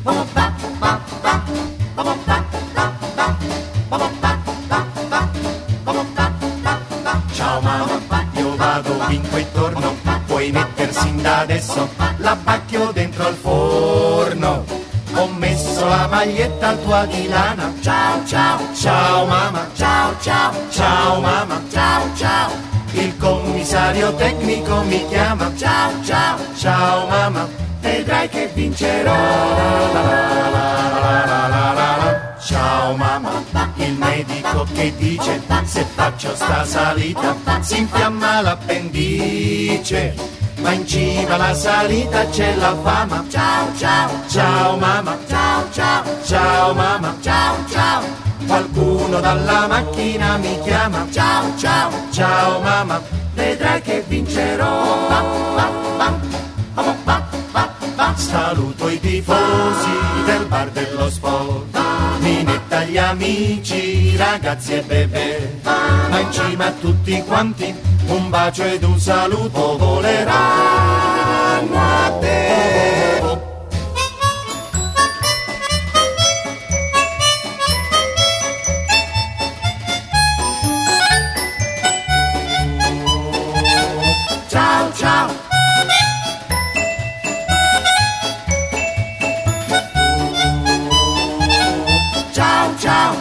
Ciao mamma, io vado, vinco e torno, puoi mettersi da adesso l'abbacchio dentro al forno. Ho messo la maglietta al tua di lana. Ciao ciao, ciao mamma, ciao ciao, ciao mamma, ciao ciao. Il commissario tecnico mi chiama. Ciao ciao, ciao mamma, vedrai che vincerò. Ciao mamma, il medico che dice se faccio sta salita si infiamma l'appendice. Ma in cima alla salita c'è la fama. Ciao ciao, ciao mamma, ciao ciao, ciao mamma, ciao ciao. Qualcuno dalla macchina mi chiama. Ciao ciao, ciao mamma, vedrai che vincerò. Saluto i tifosi del bar dello sport, Minetta, gli amici, ragazzi e bebè, ma in cima a tutti quanti un bacio ed un saluto voleranno a te. Ciao ciao. Ciao ciao.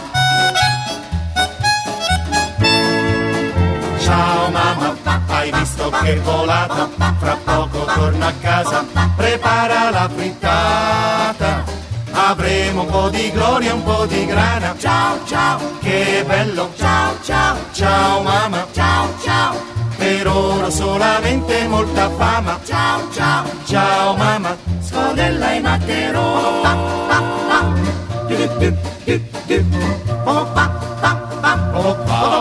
Ciao mamma, hai visto che volata? Fra poco torno a casa, prepara la frittata. Avremo un po' di gloria, un po' di grana. Ciao ciao, che bello. Ciao ciao, ciao mamma, ciao ciao. Per ora solamente molta fama. Ciao ciao, ciao mamma, scodella e maccherò.